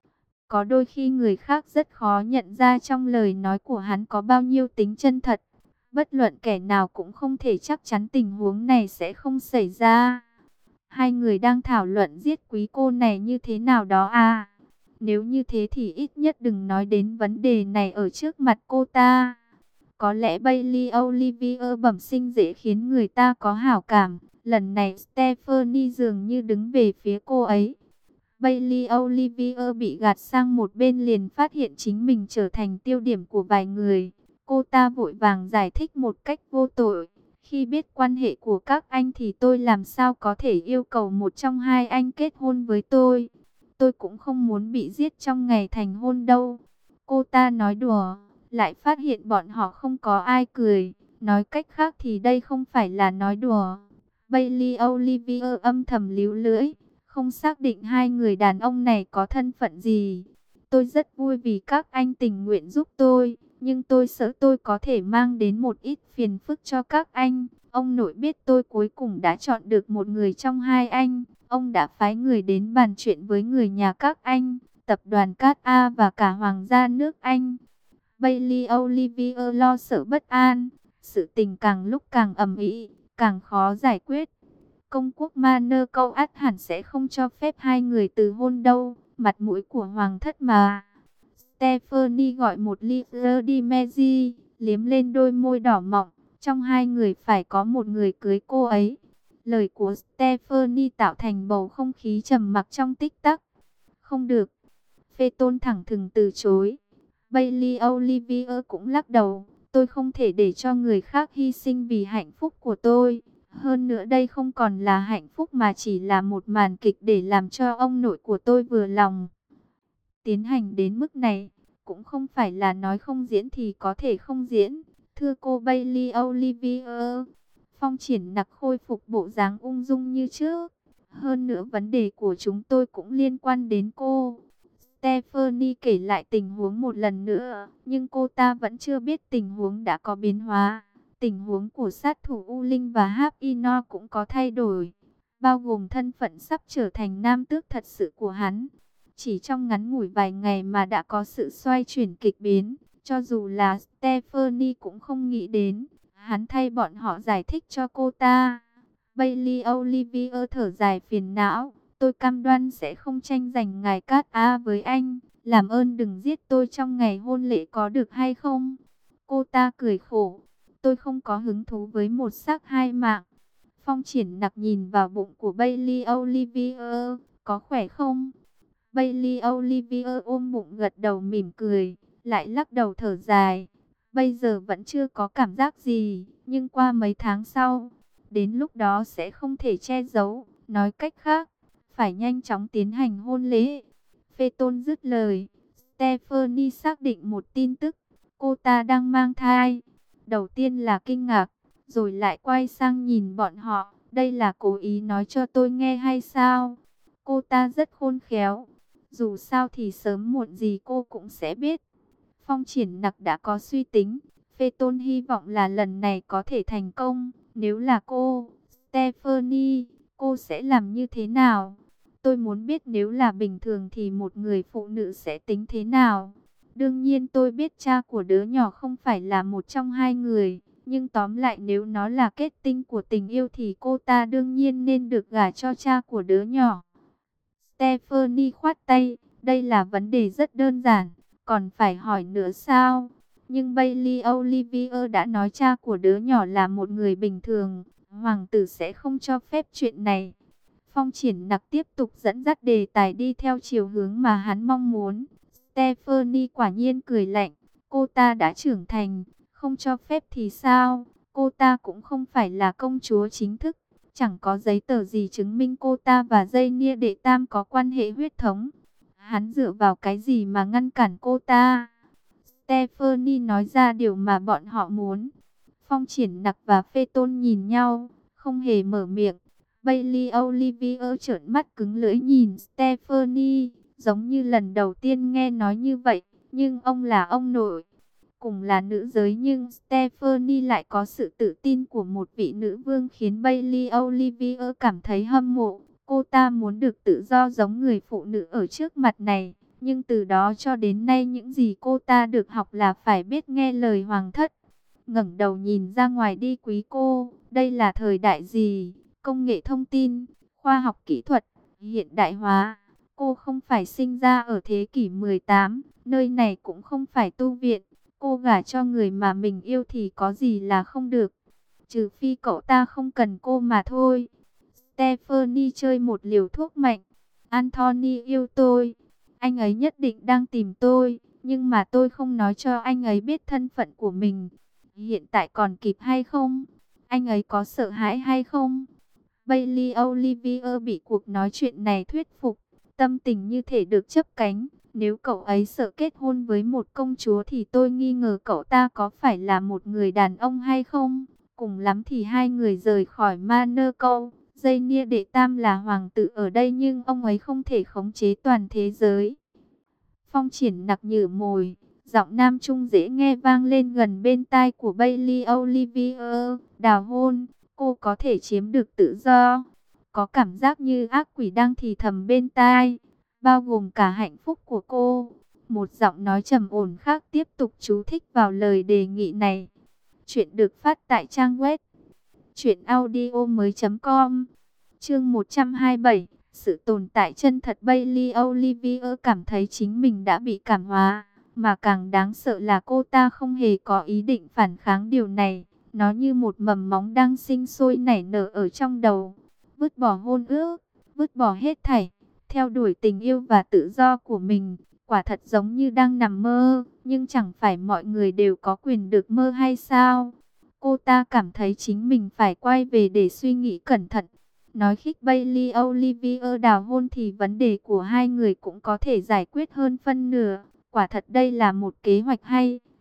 Có đôi khi người khác rất khó nhận ra trong lời nói của hắn có bao nhiêu tính chân thật. Bất luận kẻ nào cũng không thể chắc chắn tình huống này sẽ không xảy ra. Hai người đang thảo luận giết quý cô này như thế nào đó à? Nếu như thế thì ít nhất đừng nói đến vấn đề này ở trước mặt cô ta. Có lẽ Bailey Olivier bẩm sinh dễ khiến người ta có hảo cảm. Lần này Stephanie dường như đứng về phía cô ấy. Bailey Olivier bị gạt sang một bên liền phát hiện chính mình trở thành tiêu điểm của vài người. Cô ta vội vàng giải thích một cách vô tội. Khi biết quan hệ của các anh thì tôi làm sao có thể yêu cầu một trong hai anh kết hôn với tôi. Tôi cũng không muốn bị giết trong ngày thành hôn đâu. Cô ta nói đùa, lại phát hiện bọn họ không có ai cười. Nói cách khác thì đây không phải là nói đùa. Bailey Olivier âm thầm líu lưỡi, không xác định hai người đàn ông này có thân phận gì. Tôi rất vui vì các anh tình nguyện giúp tôi, nhưng tôi sợ tôi có thể mang đến một ít phiền phức cho các anh. Ông nội biết tôi cuối cùng đã chọn được một người trong hai anh. Ông đã phái người đến bàn chuyện với người nhà các anh, tập đoàn Cát A và cả hoàng gia nước Anh. Bailey Olivier lo sợ bất an. Sự tình càng lúc càng ầm ĩ, càng khó giải quyết. Công quốc Monaco ắt hẳn sẽ không cho phép hai người từ hôn đâu, mặt mũi của hoàng thất mà. Stephanie gọi một ly Bloody Mary, liếm lên đôi môi đỏ mọng. Trong hai người phải có một người cưới cô ấy. Lời của Stephanie tạo thành bầu không khí trầm mặc trong tích tắc. Không được. Phê Tôn thẳng thừng từ chối. Bailey Olivier cũng lắc đầu. Tôi không thể để cho người khác hy sinh vì hạnh phúc của tôi. Hơn nữa đây không còn là hạnh phúc mà chỉ là một màn kịch để làm cho ông nội của tôi vừa lòng. Tiến hành đến mức này, cũng không phải là nói không diễn thì có thể không diễn. Thưa cô Bailey Olivier, Phong Triển Nặc khôi phục bộ dáng ung dung như trước. Hơn nữa vấn đề của chúng tôi cũng liên quan đến cô. Stephanie kể lại tình huống một lần nữa, nhưng cô ta vẫn chưa biết tình huống đã có biến hóa. Tình huống của sát thủ U Linh và Hắc Ino cũng có thay đổi, bao gồm thân phận sắp trở thành nam tước thật sự của hắn. Chỉ trong ngắn ngủi vài ngày mà đã có sự xoay chuyển kịch biến, cho dù là Stephanie cũng không nghĩ đến. Hắn thay bọn họ giải thích cho cô ta. Bailey Olivier thở dài phiền não. Tôi cam đoan sẽ không tranh giành ngài Cát A với anh. Làm ơn đừng giết tôi trong ngày hôn lễ có được hay không? Cô ta cười khổ. Tôi không có hứng thú với một xác hai mạng. Phong Triển Nặc nhìn vào bụng của Bailey Olivier. Có khỏe không? Bailey Olivier ôm bụng gật đầu mỉm cười. Lại lắc đầu thở dài. Bây giờ vẫn chưa có cảm giác gì. Nhưng qua mấy tháng sau, đến lúc đó sẽ không thể che giấu. Nói cách khác, phải nhanh chóng tiến hành hôn lễ. Phê Tôn dứt lời. Stephanie xác định một tin tức. Cô ta đang mang thai. Đầu tiên là kinh ngạc, rồi lại quay sang nhìn bọn họ. Đây là cố ý nói cho tôi nghe hay sao? Cô ta rất khôn khéo. Dù sao thì sớm muộn gì cô cũng sẽ biết. Phong Triển Nặc đã có suy tính. Phê Tôn hy vọng là lần này có thể thành công. Nếu là cô, Stephanie, cô sẽ làm như thế nào? Tôi muốn biết nếu là bình thường thì một người phụ nữ sẽ tính thế nào? Đương nhiên tôi biết cha của đứa nhỏ không phải là một trong hai người. Nhưng tóm lại nếu nó là kết tinh của tình yêu thì cô ta đương nhiên nên được gả cho cha của đứa nhỏ. Stephanie khoát tay, đây là vấn đề rất đơn giản, còn phải hỏi nữa sao? Nhưng Bailey Olivier đã nói cha của đứa nhỏ là một người bình thường, hoàng tử sẽ không cho phép chuyện này. Phong Triển Nặc tiếp tục dẫn dắt đề tài đi theo chiều hướng mà hắn mong muốn. Stephanie quả nhiên cười lạnh, cô ta đã trưởng thành, không cho phép thì sao? Cô ta cũng không phải là công chúa chính thức. Chẳng có giấy tờ gì chứng minh cô ta và dây nia đệ tam có quan hệ huyết thống. Hắn dựa vào cái gì mà ngăn cản cô ta? Stephanie nói ra điều mà bọn họ muốn. Phong Triển Nặc và Phê Tôn nhìn nhau, không hề mở miệng. Bailey Olivier trợn mắt cứng lưỡi nhìn Stephanie, giống như lần đầu tiên nghe nói như vậy. Nhưng ông là ông nội, cùng là nữ giới nhưng Stephanie lại có sự tự tin của một vị nữ vương khiến Bailey Olivier cảm thấy hâm mộ. Cô ta muốn được tự do giống người phụ nữ ở trước mặt này. Nhưng từ đó cho đến nay những gì cô ta được học là phải biết nghe lời hoàng thất. Ngẩng đầu nhìn ra ngoài đi quý cô, đây là thời đại gì? Công nghệ thông tin, khoa học kỹ thuật, hiện đại hóa. Cô không phải sinh ra ở thế kỷ 18, nơi này cũng không phải tu viện. Cô gả cho người mà mình yêu thì có gì là không được. Trừ phi cậu ta không cần cô mà thôi. Stephanie chơi một liều thuốc mạnh. Anthony yêu tôi. Anh ấy nhất định đang tìm tôi. Nhưng mà tôi không nói cho anh ấy biết thân phận của mình. Hiện tại còn kịp hay không? Anh ấy có sợ hãi hay không? Bailey Olivier bị cuộc nói chuyện này thuyết phục. Tâm tình như thể được chắp cánh. Nếu cậu ấy sợ kết hôn với một công chúa thì tôi nghi ngờ cậu ta có phải là một người đàn ông hay không. Cùng lắm thì hai người rời khỏi Monaco. Dây nia đệ tam là hoàng tử ở đây nhưng ông ấy không thể khống chế toàn thế giới. Phong Triển Nặc nhử mồi, giọng nam trung dễ nghe vang lên gần bên tai của Bailey Olivier. Đào hôn, cô có thể chiếm được tự do. Có cảm giác như ác quỷ đang thì thầm bên tai, bao gồm cả hạnh phúc của cô. Một giọng nói trầm ổn khác tiếp tục chú thích vào lời đề nghị này. Chuyện được phát tại trang web truyệnaudiomoi.com. Chương 127, sự tồn tại chân thật. Bailey Olivier cảm thấy chính mình đã bị cảm hóa, mà càng đáng sợ là cô ta không hề có ý định phản kháng điều này. Nó như một mầm móng đang sinh sôi nảy nở ở trong đầu. Vứt bỏ hôn ước, vứt bỏ hết thảy, theo đuổi tình yêu và tự do của mình. Quả thật giống như đang nằm mơ, nhưng chẳng phải mọi người đều có quyền được mơ hay sao? Cô ta cảm thấy chính mình phải quay về để suy nghĩ cẩn thận. Nói khích Bailey Olivier đào hôn thì vấn đề của hai người cũng có thể giải quyết hơn phân nửa. Quả thật đây là một kế hoạch hay,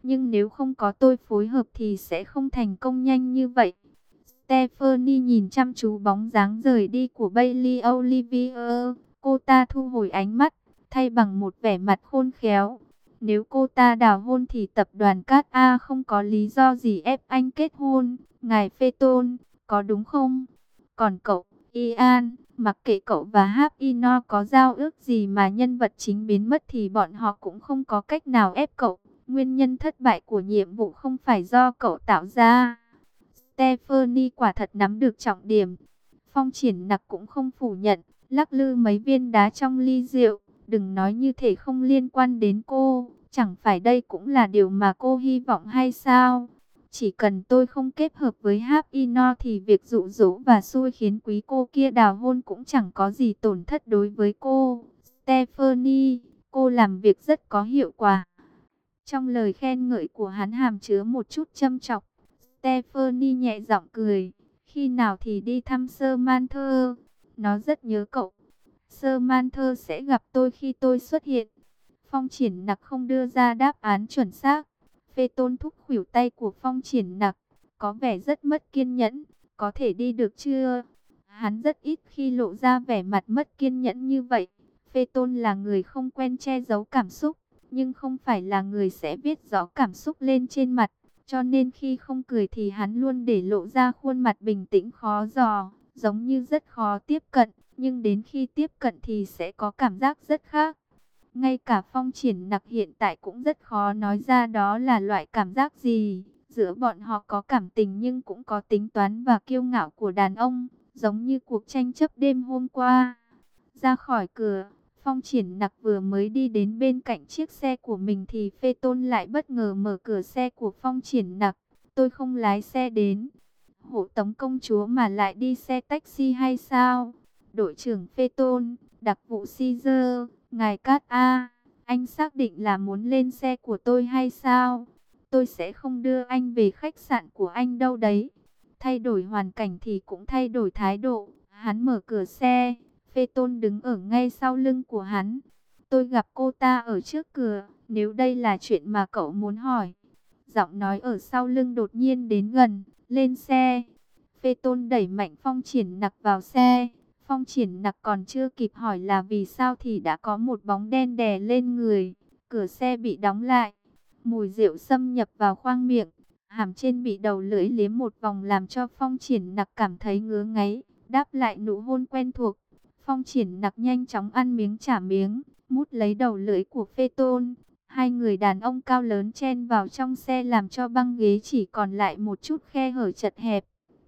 nhưng nếu không có tôi phối hợp thì sẽ không thành công nhanh như vậy. Stephanie nhìn chăm chú bóng dáng rời đi của Bailey Olivier. Cô ta thu hồi ánh mắt, thay bằng một vẻ mặt khôn khéo. Nếu cô ta đào hôn thì tập đoàn Cát A không có lý do gì ép anh kết hôn. Ngài Phaeton, có đúng không? Còn cậu, Ian, mặc kệ cậu và Hapino có giao ước gì mà nhân vật chính biến mất thì bọn họ cũng không có cách nào ép cậu. Nguyên nhân thất bại của nhiệm vụ không phải do cậu tạo ra. Stephanie quả thật nắm được trọng điểm. Phong Triển Nặc cũng không phủ nhận, lắc lư mấy viên đá trong ly rượu. Đừng nói như thể không liên quan đến cô, chẳng phải đây cũng là điều mà cô hy vọng hay sao? Chỉ cần tôi không kết hợp với Hapino thì việc dụ dỗ và xui khiến quý cô kia đào hôn cũng chẳng có gì tổn thất đối với cô. Stephanie, cô làm việc rất có hiệu quả. Trong lời khen ngợi của hắn hàm chứa một chút châm chọc. Stephanie nhẹ giọng cười. Khi nào thì đi thăm Samantha? Nó rất nhớ cậu. Samantha sẽ gặp tôi khi tôi xuất hiện. Phong Triển Nặc không đưa ra đáp án chuẩn xác. Phaeton thúc khuỷu tay của Phong Triển Nặc, có vẻ rất mất kiên nhẫn. Có thể đi được chưa? Hắn rất ít khi lộ ra vẻ mặt mất kiên nhẫn như vậy. Phaeton là người không quen che giấu cảm xúc, nhưng không phải là người sẽ viết rõ cảm xúc lên trên mặt. Cho nên khi không cười thì hắn luôn để lộ ra khuôn mặt bình tĩnh khó dò, giống như rất khó tiếp cận, nhưng đến khi tiếp cận thì sẽ có cảm giác rất khác. Ngay cả Phong Triển Nặc hiện tại cũng rất khó nói ra đó là loại cảm giác gì. Giữa bọn họ có cảm tình nhưng cũng có tính toán và kiêu ngạo của đàn ông, giống như cuộc tranh chấp đêm hôm qua. Ra khỏi cửa, Phong Triển Nặc vừa mới đi đến bên cạnh chiếc xe của mình thì Phaeton lại bất ngờ mở cửa xe của Phong Triển Nặc. Tôi không lái xe đến. Hộ tống công chúa mà lại đi xe taxi hay sao? Đội trưởng Phaeton, đặc vụ Caesar, ngài Cát A, anh xác định là muốn lên xe của tôi hay sao? Tôi sẽ không đưa anh về khách sạn của anh đâu đấy. Thay đổi hoàn cảnh thì cũng thay đổi thái độ. Hắn mở cửa xe. Phaeton đứng ở ngay sau lưng của hắn. Tôi gặp cô ta ở trước cửa, nếu đây là chuyện mà cậu muốn hỏi. Giọng nói ở sau lưng đột nhiên đến gần, lên xe. Phaeton đẩy mạnh Phong Triển Nặc vào xe. Phong Triển Nặc còn chưa kịp hỏi là vì sao thì đã có một bóng đen đè lên người. Cửa xe bị đóng lại. Mùi rượu xâm nhập vào khoang miệng. Hàm trên bị đầu lưỡi liếm một vòng làm cho Phong Triển Nặc cảm thấy ngứa ngáy. Đáp lại nụ hôn quen thuộc. Phong Triển Nặc nhanh chóng ăn miếng trả miếng, mút lấy đầu lưỡi của Phaeton. Hai người đàn ông cao lớn chen vào trong xe làm cho băng ghế chỉ còn lại một chút khe hở chật hẹp.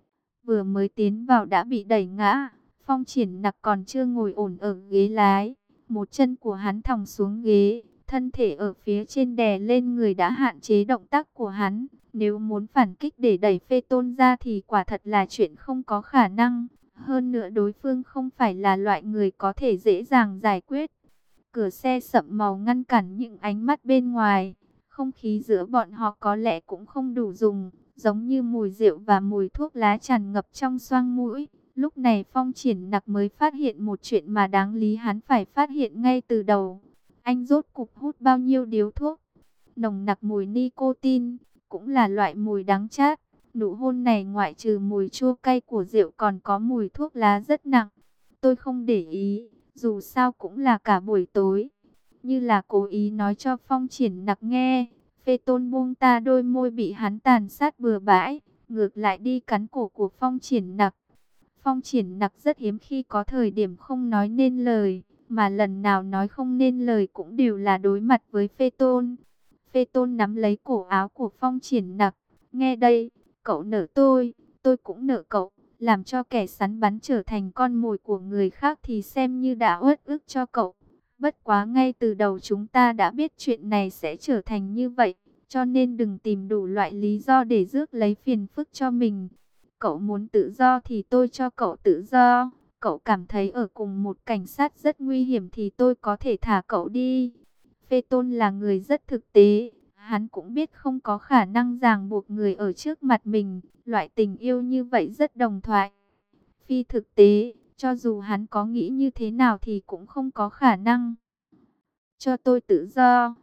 Vừa mới tiến vào đã bị đẩy ngã. Phong Triển Nặc còn chưa ngồi ổn ở ghế lái. Một chân của hắn thòng xuống ghế, thân thể ở phía trên đè lên người đã hạn chế động tác của hắn. Nếu muốn phản kích để đẩy Phaeton ra thì quả thật là chuyện không có khả năng. Hơn nữa đối phương không phải là loại người có thể dễ dàng giải quyết. Cửa xe sậm màu ngăn cản những ánh mắt bên ngoài. Không khí giữa bọn họ có lẽ cũng không đủ dùng, giống như mùi rượu và mùi thuốc lá tràn ngập trong xoang mũi. Lúc này Phong Triển Nặc mới phát hiện một chuyện mà đáng lý hắn phải phát hiện ngay từ đầu. Anh rốt cục hút bao nhiêu điếu thuốc? Nồng nặc mùi nicotine, cũng là loại mùi đắng chát. Nụ hôn này ngoại trừ mùi chua cay của rượu còn có mùi thuốc lá rất nặng. Tôi không để ý, dù sao cũng là cả buổi tối. Như là cố ý nói cho Phong Triển Nặc nghe. Phaeton buông ta đôi môi bị hắn tàn sát bừa bãi, ngược lại đi cắn cổ của Phong Triển Nặc. Phong Triển Nặc rất hiếm khi có thời điểm không nói nên lời, mà lần nào nói không nên lời cũng đều là đối mặt với Phaeton. Phaeton nắm lấy cổ áo của Phong Triển Nặc. Nghe đây, cậu nợ tôi cũng nợ cậu. Làm cho kẻ sắn bắn trở thành con mồi của người khác thì xem như đã uất ức cho cậu. Bất quá ngay từ đầu chúng ta đã biết chuyện này sẽ trở thành như vậy. Cho nên đừng tìm đủ loại lý do để rước lấy phiền phức cho mình. Cậu muốn tự do thì tôi cho cậu tự do. Cậu cảm thấy ở cùng một cảnh sát rất nguy hiểm thì tôi có thể thả cậu đi. Phaeton là người rất thực tế. Hắn cũng biết không có khả năng ràng buộc người ở trước mặt mình. Loại tình yêu như vậy rất đồng thoại. Phi thực tế, cho dù hắn có nghĩ như thế nào thì cũng không có khả năng. Cho tôi tự do.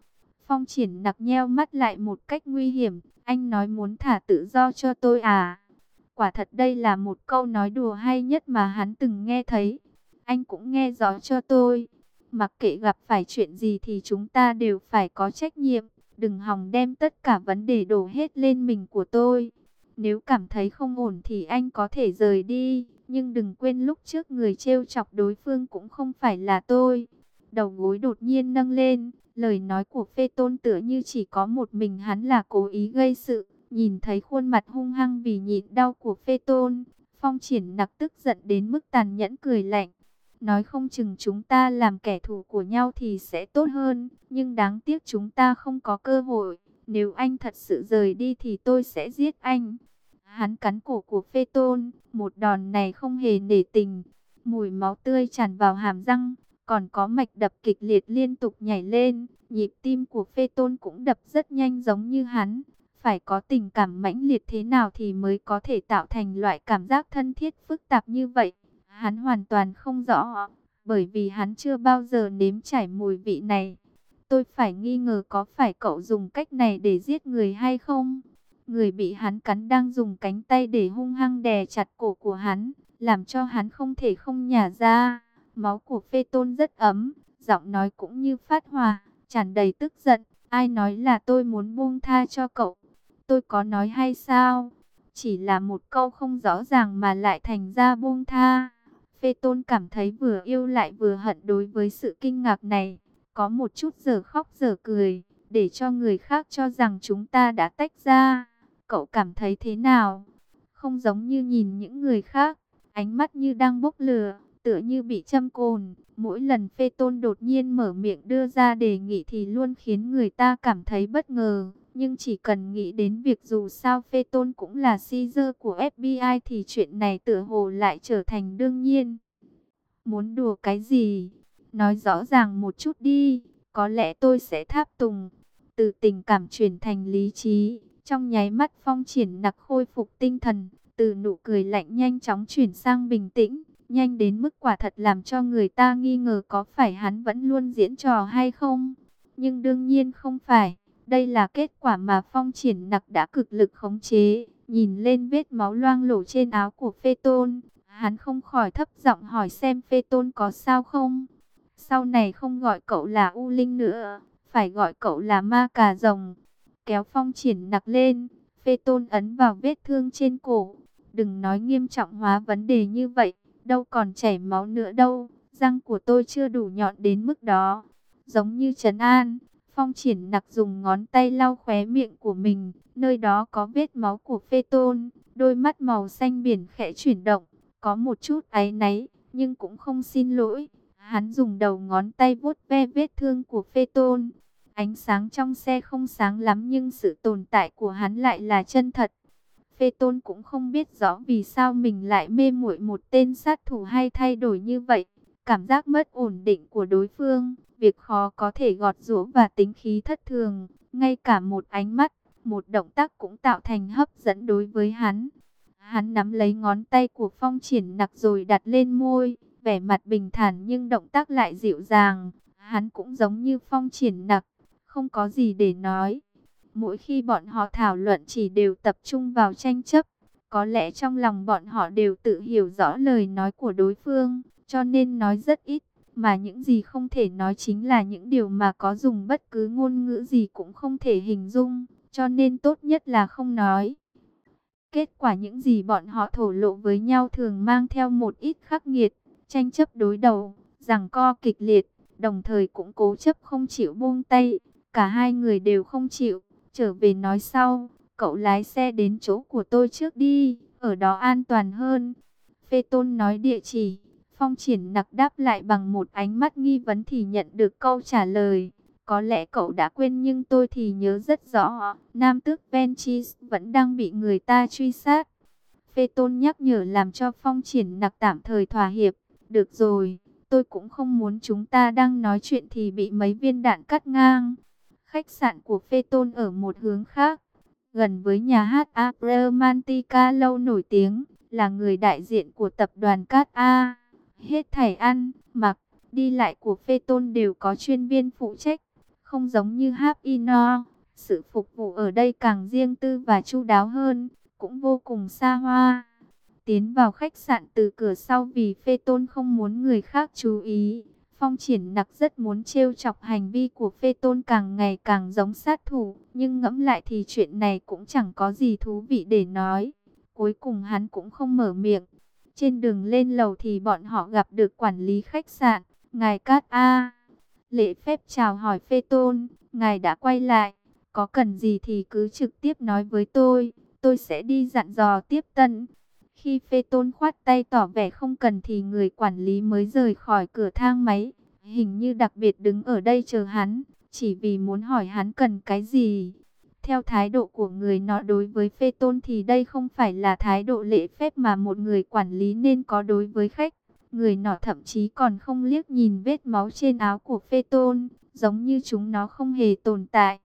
Phong Triển Nặc nheo mắt lại một cách nguy hiểm. Anh nói muốn thả tự do cho tôi à? Quả thật đây là một câu nói đùa hay nhất mà hắn từng nghe thấy. Anh cũng nghe rõ cho tôi. Mặc kệ gặp phải chuyện gì thì chúng ta đều phải có trách nhiệm. Đừng hòng đem tất cả vấn đề đổ hết lên mình của tôi. Nếu cảm thấy không ổn thì anh có thể rời đi. Nhưng đừng quên lúc trước người trêu chọc đối phương cũng không phải là tôi. Đầu gối đột nhiên nâng lên. Lời nói của Phê Tôn tựa như chỉ có một mình hắn là cố ý gây sự. Nhìn thấy khuôn mặt hung hăng vì nhịn đau của Phê Tôn, Phong Triển Nặc tức giận đến mức tàn nhẫn cười lạnh. Nói không chừng chúng ta làm kẻ thù của nhau thì sẽ tốt hơn, nhưng đáng tiếc chúng ta không có cơ hội. Nếu anh thật sự rời đi thì tôi sẽ giết anh. Hắn cắn cổ của Phê Tôn, một đòn này không hề nể tình. Mùi máu tươi tràn vào hàm răng, còn có mạch đập kịch liệt liên tục nhảy lên. Nhịp tim của Phê Tôn cũng đập rất nhanh giống như hắn. Phải có tình cảm mãnh liệt thế nào thì mới có thể tạo thành loại cảm giác thân thiết phức tạp như vậy. Hắn hoàn toàn không rõ, bởi vì hắn chưa bao giờ nếm trải mùi vị này. Tôi phải nghi ngờ có phải cậu dùng cách này để giết người hay không? Người bị hắn cắn đang dùng cánh tay để hung hăng đè chặt cổ của hắn, làm cho hắn không thể không nhả ra. Máu của Phê Tôn rất ấm, giọng nói cũng như phát hỏa, tràn đầy tức giận. Ai nói là tôi muốn buông tha cho cậu? Tôi có nói hay sao? Chỉ là một câu không rõ ràng mà lại thành ra buông tha. Phê Tôn cảm thấy vừa yêu lại vừa hận đối với sự kinh ngạc này. Có một chút giờ khóc giờ cười, để cho người khác cho rằng chúng ta đã tách ra. Cậu cảm thấy thế nào? Không giống như nhìn những người khác, ánh mắt như đang bốc lửa, tựa như bị châm cồn. Mỗi lần Phê Tôn đột nhiên mở miệng đưa ra đề nghị thì luôn khiến người ta cảm thấy bất ngờ. Nhưng chỉ cần nghĩ đến việc dù sao Phê Tôn cũng là Caesar của FBI thì chuyện này tựa hồ lại trở thành đương nhiên. Muốn đùa cái gì? Nói rõ ràng một chút đi, có lẽ tôi sẽ tháp tùng. Từ tình cảm chuyển thành lý trí, trong nháy mắt Phong Triển Nặc khôi phục tinh thần, từ nụ cười lạnh nhanh chóng chuyển sang bình tĩnh, nhanh đến mức quả thật làm cho người ta nghi ngờ có phải hắn vẫn luôn diễn trò hay không. Nhưng đương nhiên không phải. Đây là kết quả mà Phong Triển Nặc đã cực lực khống chế. Nhìn lên vết máu loang lổ trên áo của Phê Tôn, hắn không khỏi thấp giọng hỏi xem Phê Tôn có sao không. Sau này không gọi cậu là U Linh nữa, phải gọi cậu là Ma Cà Rồng. Kéo Phong Triển Nặc lên, Phê Tôn ấn vào vết thương trên cổ. Đừng nói nghiêm trọng hóa vấn đề như vậy, đâu còn chảy máu nữa đâu. Răng của tôi chưa đủ nhọn đến mức đó. Giống như trấn an, Phong Triển Nặc dùng ngón tay lau khóe miệng của mình, nơi đó có vết máu của Phê Tôn. Đôi mắt màu xanh biển khẽ chuyển động, có một chút áy náy, nhưng cũng không xin lỗi. Hắn dùng đầu ngón tay vuốt ve vết thương của Phê Tôn. Ánh sáng trong xe không sáng lắm nhưng sự tồn tại của hắn lại là chân thật. Phê Tôn cũng không biết rõ vì sao mình lại mê muội một tên sát thủ hay thay đổi như vậy. Cảm giác mất ổn định của đối phương, việc khó có thể gọt giũa và tính khí thất thường. Ngay cả một ánh mắt, một động tác cũng tạo thành hấp dẫn đối với hắn. Hắn nắm lấy ngón tay của Phong Triển Nặc rồi đặt lên môi, vẻ mặt bình thản nhưng động tác lại dịu dàng. Hắn cũng giống như Phong Triển Nặc, không có gì để nói. Mỗi khi bọn họ thảo luận chỉ đều tập trung vào tranh chấp. Có lẽ trong lòng bọn họ đều tự hiểu rõ lời nói của đối phương, cho nên nói rất ít. Mà những gì không thể nói chính là những điều mà có dùng bất cứ ngôn ngữ gì cũng không thể hình dung, cho nên tốt nhất là không nói. Kết quả những gì bọn họ thổ lộ với nhau thường mang theo một ít khắc nghiệt, tranh chấp đối đầu, giằng co kịch liệt, đồng thời cũng cố chấp không chịu buông tay. Cả hai người đều không chịu, trở về nói sau, cậu lái xe đến chỗ của tôi trước đi, ở đó an toàn hơn. Phê Tôn nói địa chỉ, Phong Triển Nặc đáp lại bằng một ánh mắt nghi vấn thì nhận được câu trả lời. Có lẽ cậu đã quên nhưng tôi thì nhớ rất rõ, Nam tước Ventris vẫn đang bị người ta truy sát. Phê Tôn nhắc nhở làm cho Phong Triển Nặc tạm thời thỏa hiệp. Được rồi, tôi cũng không muốn chúng ta đang nói chuyện thì bị mấy viên đạn cắt ngang. Khách sạn của Phê Tôn ở một hướng khác, gần với nhà hát Opera Mantica lâu nổi tiếng, là người đại diện của tập đoàn Cát A. Hết thảy ăn, mặc, đi lại của Phê Tôn đều có chuyên viên phụ trách. Không giống như Happy No, sự phục vụ ở đây càng riêng tư và chu đáo hơn, cũng vô cùng xa hoa. Tiến vào khách sạn từ cửa sau vì Phê Tôn không muốn người khác chú ý. Phong Triển Nặc rất muốn trêu chọc hành vi của Phê Tôn càng ngày càng giống sát thủ, nhưng ngẫm lại thì chuyện này cũng chẳng có gì thú vị để nói. Cuối cùng hắn cũng không mở miệng. Trên đường lên lầu thì bọn họ gặp được quản lý khách sạn, ngài Cát A. Lễ phép chào hỏi Phê Tôn, ngài đã quay lại, có cần gì thì cứ trực tiếp nói với tôi sẽ đi dặn dò tiếp tân. Khi Phê Tôn khoát tay tỏ vẻ không cần thì người quản lý mới rời khỏi cửa thang máy, hình như đặc biệt đứng ở đây chờ hắn, chỉ vì muốn hỏi hắn cần cái gì. Theo thái độ của người nọ đối với Phê Tôn thì đây không phải là thái độ lễ phép mà một người quản lý nên có đối với khách. Người nọ thậm chí còn không liếc nhìn vết máu trên áo của Phê Tôn, giống như chúng nó không hề tồn tại.